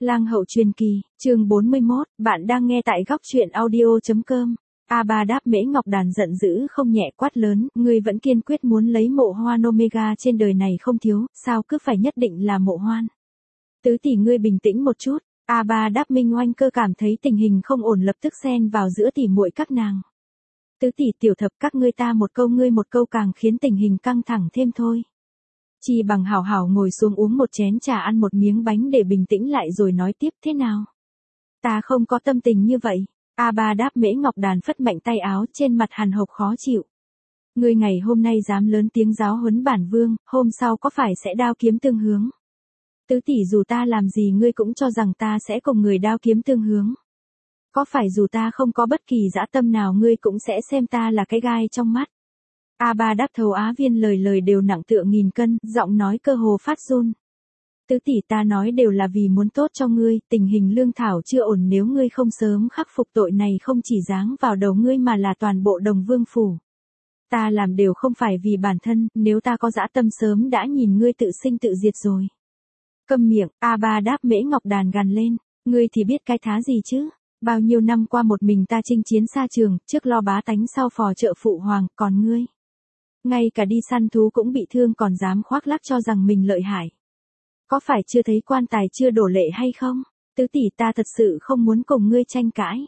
Lang hậu truyền kỳ, chương 41, bạn đang nghe tại góc truyện audio.com. A Ba Đáp Mễ Ngọc Đàn giận dữ không nhẹ quát lớn, ngươi vẫn kiên quyết muốn lấy Mộ Hoan Omega trên đời này không thiếu, sao cứ phải nhất định là Mộ Hoan. Tứ tỷ ngươi bình tĩnh một chút. A Ba Đáp Minh Oanh Cơ cảm thấy tình hình không ổn lập tức xen vào giữa tỷ muội các nàng. Tứ tỷ tiểu thập các ngươi ta một câu ngươi một câu càng khiến tình hình căng thẳng thêm thôi. Chi bằng hảo hảo ngồi xuống uống một chén trà ăn một miếng bánh để bình tĩnh lại rồi nói tiếp thế nào. Ta không có tâm tình như vậy. A Ba Đáp Mễ Ngọc Đàn phất mạnh tay áo trên mặt hàn hộc khó chịu. Ngươi ngày hôm nay dám lớn tiếng giáo huấn bản vương, hôm sau có phải sẽ đao kiếm tương hướng. Tứ tỷ dù ta làm gì ngươi cũng cho rằng ta sẽ cùng người đao kiếm tương hướng. Có phải dù ta không có bất kỳ dã tâm nào ngươi cũng sẽ xem ta là cái gai trong mắt. A Ba Đáp Thầu Á Viên lời lời đều nặng tựa nghìn cân, giọng nói cơ hồ phát run. Tứ tỷ ta nói đều là vì muốn tốt cho ngươi, tình hình lương thảo chưa ổn nếu ngươi không sớm khắc phục tội này không chỉ giáng vào đầu ngươi mà là toàn bộ Đồng Vương phủ. Ta làm đều không phải vì bản thân, nếu ta có dã tâm sớm đã nhìn ngươi tự sinh tự diệt rồi. Câm miệng, A Ba Đáp Mễ Ngọc Đàn gằn lên, ngươi thì biết cái thá gì chứ? Bao nhiêu năm qua một mình ta chinh chiến xa trường, trước lo bá tánh sau phò trợ phụ hoàng, còn ngươi? Ngay cả đi săn thú cũng bị thương còn dám khoác lác cho rằng mình lợi hại. Có phải chưa thấy quan tài chưa đổ lệ hay không? Tứ tỷ ta thật sự không muốn cùng ngươi tranh cãi.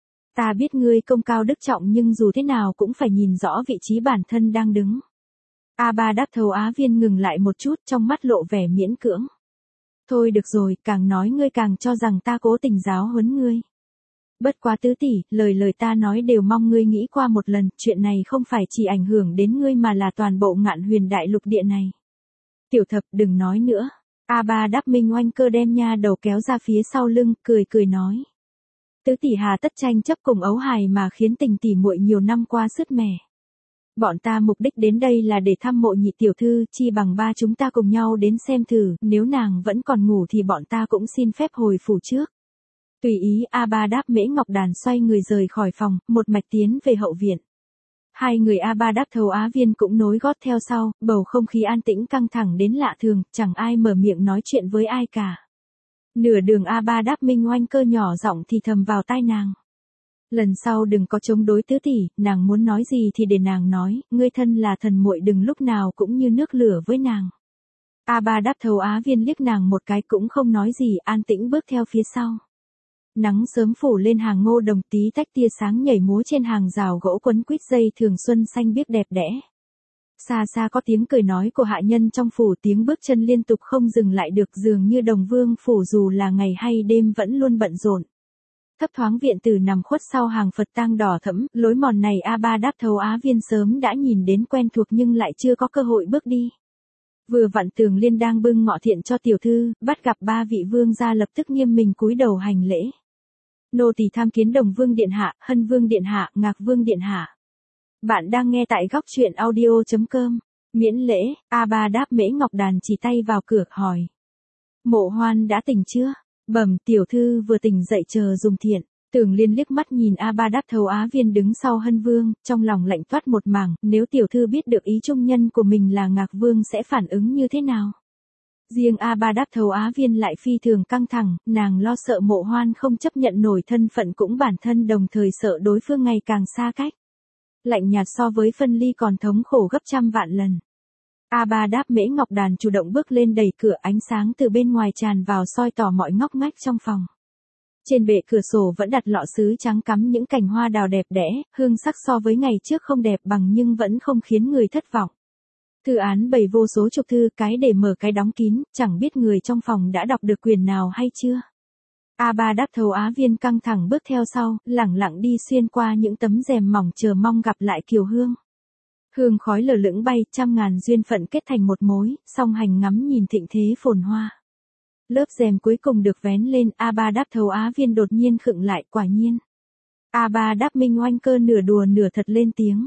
Ta biết ngươi công cao đức trọng nhưng dù thế nào cũng phải nhìn rõ vị trí bản thân đang đứng. A Ba Đáp Thầu Á Viên ngừng lại một chút trong mắt lộ vẻ miễn cưỡng. Thôi được rồi, càng nói ngươi càng cho rằng ta cố tình giáo huấn ngươi. Bất quá tứ tỷ, lời ta nói đều mong ngươi nghĩ qua một lần, chuyện này không phải chỉ ảnh hưởng đến ngươi mà là toàn bộ Ngạn Huyền đại lục địa này. Tiểu thập đừng nói nữa. A Ba Đáp Minh Oanh Cơ đem nha đầu kéo ra phía sau lưng, cười nói. Tứ tỷ hà tất tranh chấp cùng ấu hài mà khiến tình tỷ muội nhiều năm qua sứt mẻ. Bọn ta mục đích đến đây là để thăm Mộ nhị tiểu thư, chi bằng ba chúng ta cùng nhau đến xem thử, nếu nàng vẫn còn ngủ thì bọn ta cũng xin phép hồi phủ trước. Tùy ý. A Ba Đáp Mễ Ngọc Đàn xoay người rời khỏi phòng, một mạch tiến về hậu viện. Hai người A Ba Đáp Thầu Á Viên cũng nối gót theo sau, bầu không khí an tĩnh căng thẳng đến lạ thường, chẳng ai mở miệng nói chuyện với ai cả. Nửa đường A Ba Đáp Minh Oanh Cơ nhỏ giọng thì thầm vào tai nàng. Lần sau đừng có chống đối tứ tỷ, nàng muốn nói gì thì để nàng nói, ngươi thân là thần muội đừng lúc nào cũng như nước lửa với nàng. A Ba Đáp Thầu Á Viên liếc nàng một cái cũng không nói gì, an tĩnh bước theo phía sau. Nắng sớm phủ lên hàng ngô đồng, tí tách tia sáng nhảy múa trên hàng rào gỗ quấn quýt dây thường xuân xanh biếc đẹp đẽ. Xa xa có tiếng cười nói của hạ nhân trong phủ, tiếng bước chân liên tục không dừng lại được, dường như Đồng Vương phủ dù là ngày hay đêm vẫn luôn bận rộn. Thấp thoáng viện tử nằm khuất sau hàng Phật tang đỏ thẫm, lối mòn này A Ba Đáp Thầu Á Viên sớm đã nhìn đến quen thuộc nhưng lại chưa có cơ hội bước đi. Vừa vặn Tường Liên đang bưng ngọ thiện cho tiểu thư, bắt gặp ba vị vương gia lập tức nghiêm mình cúi đầu hành lễ. Nô tỳ tham kiến Đồng Vương điện hạ, Hân Vương điện hạ, Ngạc Vương điện hạ. Bạn đang nghe tại góc truyện audio.com. Miễn lễ. A Ba Đáp Mễ Ngọc Đàn chỉ tay vào cửa hỏi. Mộ Hoan đã tỉnh chưa? Bẩm tiểu thư vừa tỉnh dậy chờ dùng thiện. Tường Liên liếc mắt nhìn A Ba Đáp Thầu Á Viên đứng sau Hân Vương, trong lòng lạnh toát một mảng, nếu tiểu thư biết được ý trung nhân của mình là Ngạc Vương sẽ phản ứng như thế nào? Riêng A Ba Đáp Thầu Á Viên lại phi thường căng thẳng, nàng lo sợ Mộ Hoan không chấp nhận nổi thân phận cũng bản thân đồng thời sợ đối phương ngày càng xa cách. Lạnh nhạt so với phân ly còn thống khổ gấp trăm vạn lần. A Ba Đáp Mễ Ngọc Đàn chủ động bước lên đẩy cửa, ánh sáng từ bên ngoài tràn vào soi tỏ mọi ngóc ngách trong phòng. Trên bệ cửa sổ vẫn đặt lọ sứ trắng cắm những cành hoa đào đẹp đẽ, hương sắc so với ngày trước không đẹp bằng nhưng vẫn không khiến người thất vọng. Thư án bày vô số chục thư, cái để mở cái đóng kín, chẳng biết người trong phòng đã đọc được quyển nào hay chưa. A Ba Đáp Thầu Á Viên căng thẳng bước theo sau, lẳng lặng đi xuyên qua những tấm rèm mỏng chờ mong gặp lại Kiều Hương. Hương khói lờ lững bay, trăm ngàn duyên phận kết thành một mối, song hành ngắm nhìn thịnh thế phồn hoa. Lớp rèm cuối cùng được vén lên, A Ba Đáp Thầu Á Viên đột nhiên khựng lại, quả nhiên. A Ba Đáp Minh Oanh Cơ nửa đùa nửa thật lên tiếng.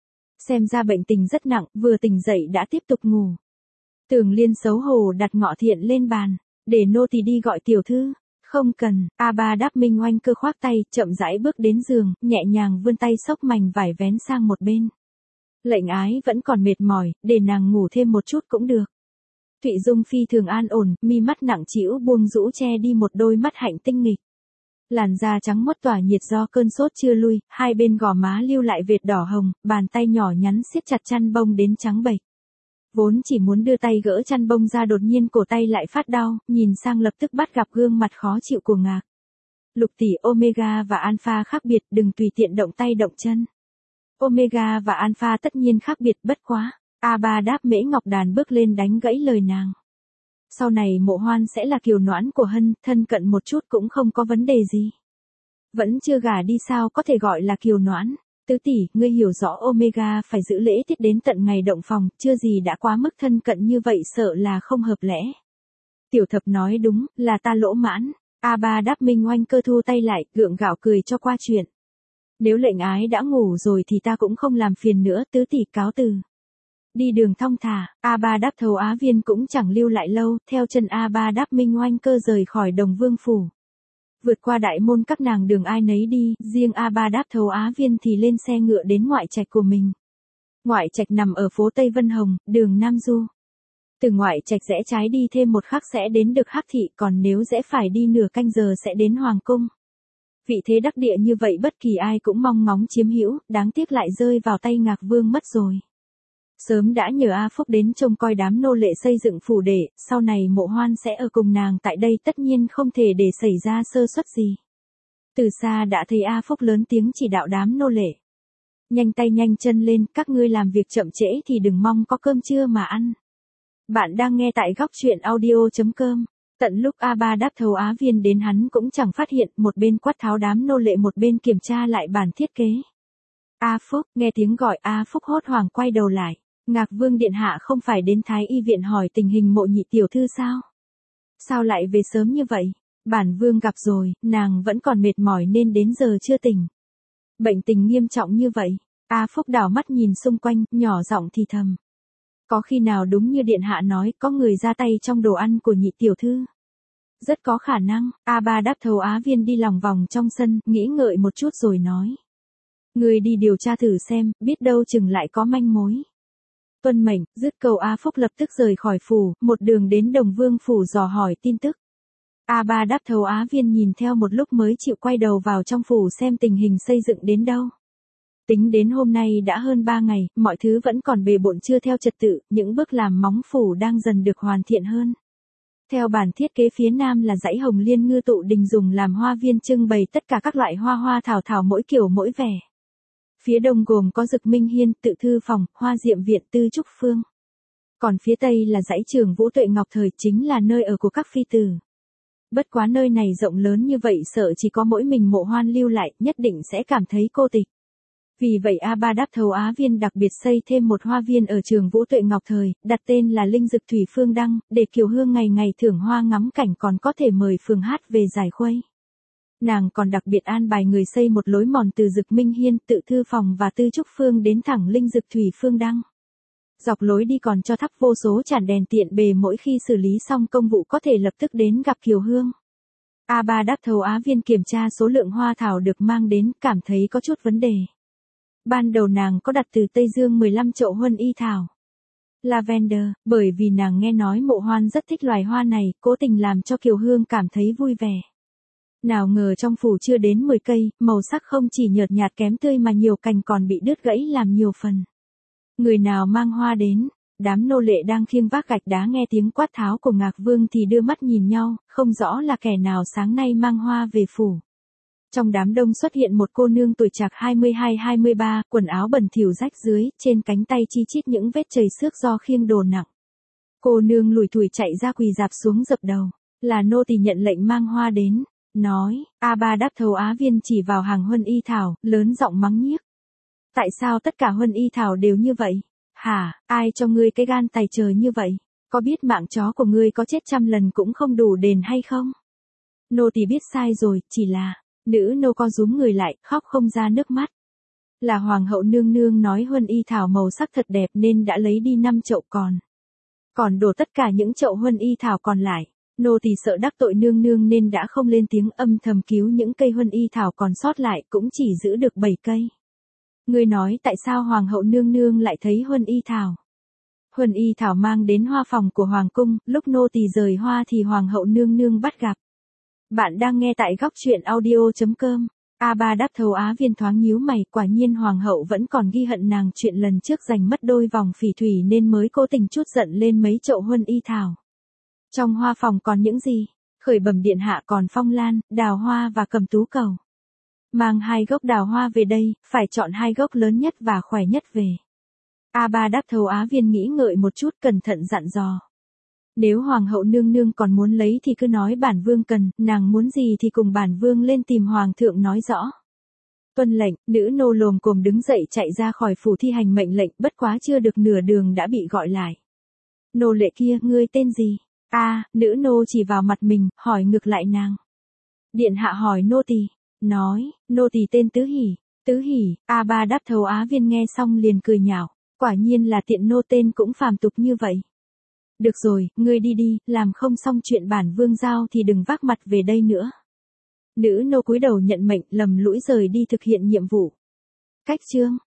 Xem ra bệnh tình rất nặng, vừa tỉnh dậy đã tiếp tục ngủ. Tường Liên xấu hổ đặt ngọ thiện lên bàn, để nô tỳ đi gọi tiểu thư. Không cần. A Ba Đáp Minh Oanh Cơ khoác tay, chậm rãi bước đến giường, nhẹ nhàng vươn tay xốc mảnh vải vén sang một bên. Lệnh ái vẫn còn mệt mỏi, để nàng ngủ thêm một chút cũng được. Thụy Dung phi thường an ổn, mi mắt nặng trĩu buông rũ che đi một đôi mắt hạnh tinh nghịch. Làn da trắng muốt tỏa nhiệt do cơn sốt chưa lui, hai bên gò má lưu lại vệt đỏ hồng, bàn tay nhỏ nhắn siết chặt chăn bông đến trắng bệch. Vốn chỉ muốn đưa tay gỡ chăn bông ra đột nhiên cổ tay lại phát đau, nhìn sang lập tức bắt gặp gương mặt khó chịu của Ngạc. Lục tỷ, Omega và Alpha khác biệt, đừng tùy tiện động tay động chân. Omega và Alpha tất nhiên khác biệt, bất quá. A3 đáp Mễ Ngọc Đàn bước lên đánh gãy lời nàng. Sau này Mộ Hoan sẽ là kiều noãn của Hân, thân cận một chút cũng không có vấn đề gì. Vẫn chưa gả đi sao có thể gọi là kiều noãn. Tứ tỷ, ngươi hiểu rõ Omega phải giữ lễ tiết đến tận ngày động phòng, chưa gì đã quá mức thân cận như vậy sợ là không hợp lẽ. Tiểu thập nói đúng, là ta lỗ mãn. A3 đáp Minh Oanh Cơ thu tay lại, gượng gạo cười cho qua chuyện. Nếu lệnh ái đã ngủ rồi thì ta cũng không làm phiền nữa, tứ tỷ cáo từ. Đi đường thong thả, A3 đáp Thấu Á Viên cũng chẳng lưu lại lâu, theo chân A3 đáp Minh Oanh Cơ rời khỏi Đồng Vương Phủ. Vượt qua đại môn các nàng đường ai nấy đi, riêng A3 đáp Thấu Á Viên thì lên xe ngựa đến ngoại trạch của mình. Ngoại trạch nằm ở phố Tây Vân Hồng, đường Nam Du. Từ ngoại trạch rẽ trái đi thêm một khắc sẽ đến được Hắc Thị, còn nếu rẽ phải đi nửa canh giờ sẽ đến Hoàng Cung. Vị thế đắc địa như vậy bất kỳ ai cũng mong ngóng chiếm hữu, đáng tiếc lại rơi vào tay Ngạc Vương mất rồi. Sớm đã nhờ A Phúc đến trông coi đám nô lệ xây dựng phủ để, sau này Mộ Hoan sẽ ở cùng nàng tại đây tất nhiên không thể để xảy ra sơ suất gì. Từ xa đã thấy A Phúc lớn tiếng chỉ đạo đám nô lệ. Nhanh tay nhanh chân lên, các ngươi làm việc chậm trễ thì đừng mong có cơm trưa mà ăn. Bạn đang nghe tại góc truyện audio.com. Tận lúc A3 đáp Thấu Á Viên đến hắn cũng chẳng phát hiện, một bên quát tháo đám nô lệ một bên kiểm tra lại bản thiết kế. A Phúc, nghe tiếng gọi A Phúc hốt hoảng quay đầu lại. Ngạc Vương điện hạ không phải đến Thái Y viện hỏi tình hình Mộ nhị tiểu thư sao? Sao lại về sớm như vậy? Bản Vương gặp rồi, nàng vẫn còn mệt mỏi nên đến giờ chưa tỉnh. Bệnh tình nghiêm trọng như vậy. A Phúc đảo mắt nhìn xung quanh, nhỏ giọng thì thầm. Có khi nào đúng như điện hạ nói, có người ra tay trong đồ ăn của nhị tiểu thư? Rất có khả năng. A3 đáp Thấu Á Viên đi lòng vòng trong sân, nghĩ ngợi một chút rồi nói. Người đi điều tra thử xem, biết đâu chừng lại có manh mối. Tuân mệnh, dứt câu A Phúc lập tức rời khỏi phủ, một đường đến Đồng Vương Phủ dò hỏi tin tức. A3 đáp Thấu Á Viên nhìn theo một lúc mới chịu quay đầu vào trong phủ xem tình hình xây dựng đến đâu. Tính đến hôm nay đã hơn 3 ngày, mọi thứ vẫn còn bề bộn chưa theo trật tự, những bước làm móng phủ đang dần được hoàn thiện hơn. Theo bản thiết kế phía nam là dãy Hồng Liên Ngư Tụ Đình dùng làm hoa viên trưng bày tất cả các loại hoa hoa thảo thảo mỗi kiểu mỗi vẻ. Phía đông gồm có Dực Minh Hiên, Tự Thư Phòng, Hoa Diệm Viện, Tư Trúc Phương. Còn phía tây là dãy Trường Vũ Tuệ Ngọc thời chính là nơi ở của các phi tử. Bất quá nơi này rộng lớn như vậy sợ chỉ có mỗi mình Mộ Hoan lưu lại, nhất định sẽ cảm thấy cô tịch. Vì vậy A3 đáp Thấu Á Viên đặc biệt xây thêm một hoa viên ở Trường Vũ Tuệ Ngọc thời, đặt tên là Linh Dực Thủy Phương Đăng, để Kiều Hương ngày ngày thưởng hoa ngắm cảnh còn có thể mời Phương Hát về giải khuây. Nàng còn đặc biệt an bài người xây một lối mòn từ Dực Minh Hiên, Tự Thư Phòng và Tư Trúc Phương đến thẳng Linh Dực Thủy Phương Đăng. Dọc lối đi còn cho thắp vô số chản đèn tiện bề mỗi khi xử lý xong công vụ có thể lập tức đến gặp Kiều Hương. A3 đáp Thấu Á Viên kiểm tra số lượng hoa thảo được mang đến, cảm thấy có chút vấn đề. Ban đầu nàng có đặt từ Tây Dương 15 chậu huân y thảo. Lavender, bởi vì nàng nghe nói Mộ Hoan rất thích loài hoa này, cố tình làm cho Kiều Hương cảm thấy vui vẻ. Nào ngờ trong phủ chưa đến 10 cây, màu sắc không chỉ nhợt nhạt kém tươi mà nhiều cành còn bị đứt gãy làm nhiều phần. Người nào mang hoa đến? Đám nô lệ đang khiêng vác gạch đá nghe tiếng quát tháo của Ngạc Vương thì đưa mắt nhìn nhau, không rõ là kẻ nào sáng nay mang hoa về phủ. Trong đám đông xuất hiện một cô nương tuổi trạc 22-23, quần áo bẩn thỉu rách dưới, trên cánh tay chi chít những vết chảy xước do khiêng đồ nặng. Cô nương lủi thủi chạy ra quỳ dạp xuống dập đầu, là nô tỳ nhận lệnh mang hoa đến, nói. A3 đáp Thấu Á Viên chỉ vào hàng huân y thảo, lớn giọng mắng nhiếc. Tại sao tất cả huân y thảo đều như vậy? Hả, ai cho ngươi cái gan tài trời như vậy? Có biết mạng chó của ngươi có chết 100 lần cũng không đủ đền hay không? Nô tỳ biết sai rồi, chỉ là... Nữ nô co rúm người lại, khóc không ra nước mắt. Là hoàng hậu nương nương nói huân y thảo màu sắc thật đẹp nên đã lấy đi 5 chậu còn đổ tất cả những chậu huân y thảo còn lại. Nô tỳ sợ đắc tội nương nương nên đã không lên tiếng âm thầm cứu những cây huân y thảo còn sót lại cũng chỉ giữ được 7 cây. Ngươi nói tại sao hoàng hậu nương nương lại thấy huân y thảo? Huân y thảo mang đến hoa phòng của hoàng cung, lúc nô tỳ rời hoa thì hoàng hậu nương nương bắt gặp. Bạn đang nghe tại góc truyện audio.com. A3 đáp thầu Á Viên thoáng nhíu mày, quả nhiên hoàng hậu vẫn còn ghi hận nàng chuyện lần trước giành mất đôi vòng phỉ thủy nên mới cố tình chút giận lên mấy chậu huân y thảo. Trong hoa phòng còn những gì? Khởi bẩm điện hạ còn phong lan, đào hoa và cầm tú cầu. Mang 2 gốc đào hoa về đây, phải chọn 2 gốc lớn nhất và khỏe nhất về. A3 đáp thầu Á Viên nghĩ ngợi một chút cẩn thận dặn dò. Nếu hoàng hậu nương nương còn muốn lấy thì cứ nói bản vương cần, nàng muốn gì thì cùng bản vương lên tìm hoàng thượng nói rõ. Tuân lệnh, nữ nô lồm cồm đứng dậy chạy ra khỏi phủ thi hành mệnh lệnh, bất quá chưa được nửa đường đã bị gọi lại. Nô lệ kia, ngươi tên gì? Nữ nô chỉ vào mặt mình, hỏi ngược lại nàng. Điện hạ hỏi nô tỳ, nói, nô tỳ tên Tứ Hỷ. Tứ Hỷ, A3 đáp thầu Á Viên nghe xong liền cười nhạo, quả nhiên là tiện nô tên cũng phàm tục như vậy. Được rồi, ngươi đi đi, làm không xong chuyện bản vương giao thì đừng vác mặt về đây nữa. Nữ nô cúi đầu nhận mệnh, lầm lũi rời đi thực hiện nhiệm vụ. Cách chương